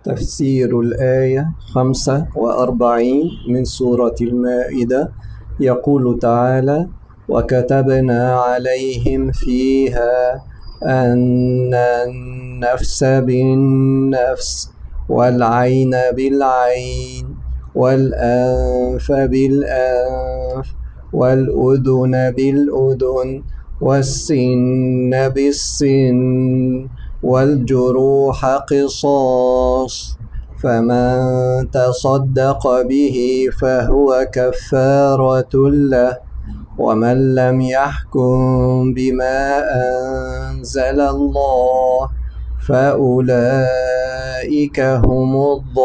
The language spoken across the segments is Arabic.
تفسير الآية 45 من سورة المائدة. يقول تعالى: وكتبنا عليهم فيها أن النفس بالنفس والعين بالعين والأنف بالأنف والأذن بالأذن والسن بالسن والجروح قصاص، فمن تصدق به فهو كفارة له، ومن لم يحكم بما أنزل الله فأولئك هم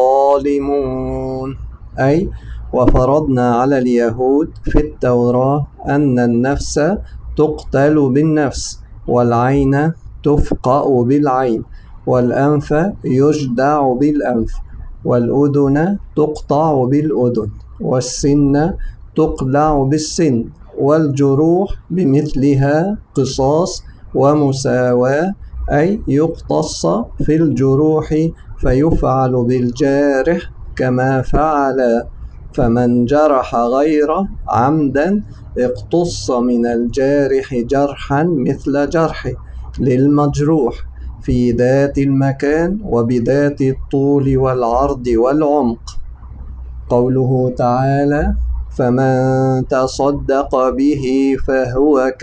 الظالمون. أي وفرضنا على اليهود في التوراة أن النفس تقتل بالنفس، والعين تفقأ بالعين، والأنف يجدع بالأنف، والأذن تقطع بالأذن، والسن تقلع بالسن، والجروح بمثلها قصاص ومساواة، أي يقتص في الجروح فيفعل بالجارح كما فعل، فمن جرح غيره عمدا اقتص من الجارح جرحا مثل جرحه للمجروح في ذات المكان وبذات الطول والعرض والعمق. قوله تعالى: فمن تصدق به فهو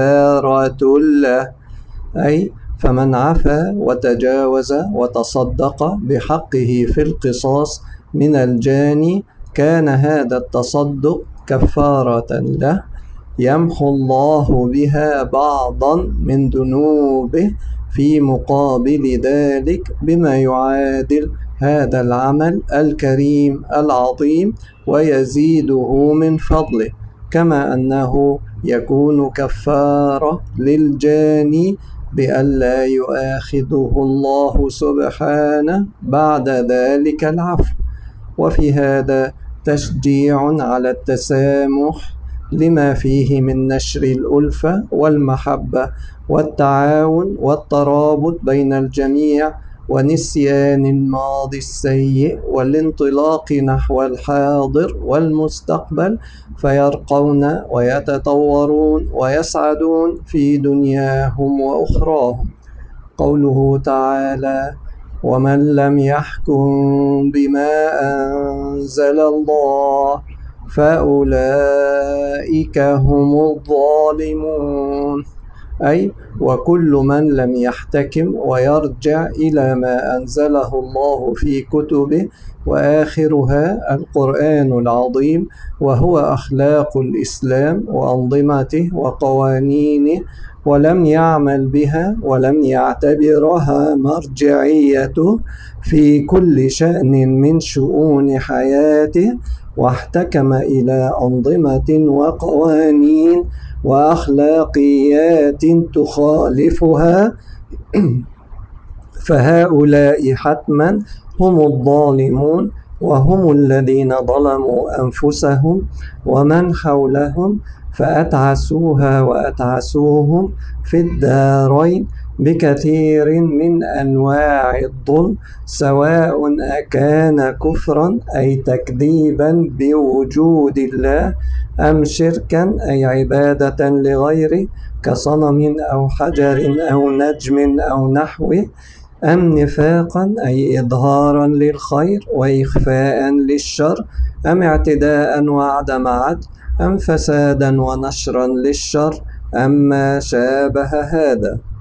كفارة له، أي فمن عفا وتجاوز وتصدق بحقه في القصاص من الجاني كان هذا التصدق كفارة له، يمحو الله بها بعضا من ذنوبه في مقابل ذلك بما يعادل هذا العمل الكريم العظيم ويزيده من فضله، كما أنه يكون كفارة للجاني بألا يؤاخذه الله سبحانه بعد ذلك العفو. وفي هذا تشجيع على التسامح لما فيه من نشر الألفة والمحبة والتعاون والترابط بين الجميع، ونسيان الماضي السيء والانطلاق نحو الحاضر والمستقبل، فيرقون ويتطورون ويسعدون في دنياهم وأخراهم. قوله تعالى: ومن لم يحكم بما أنزل الله فأولئك هم الظالمون، أي وكل من لم يحتكم ويرجع إلى ما أنزله الله في كتبه، وآخرها القرآن العظيم، وهو أخلاق الإسلام وأنظمته وقوانينه، ولم يعمل بها ولم يعتبرها مرجعيته في كل شأن من شؤون حياته، واحتكم إلى أنظمة وقوانين وأخلاقيات تخالفها فهؤلاء حتما هم الظالمون، وهم الذين ظلموا أنفسهم ومن حولهم، فأتعسوها وأتعسوهم في الدارين بكثير من أنواع الظلم، سواء أكان كفرا أي تكذيبا بوجود الله، أم شركا أي عبادة لغيره كصنم أو حجر أو نجم أو نحوه، أم نفاقا أي إظهارا للخير وإخفاء للشر، أم اعتداء وعدم عدل، أم فسادا ونشرا للشر، أم ما شابه هذا.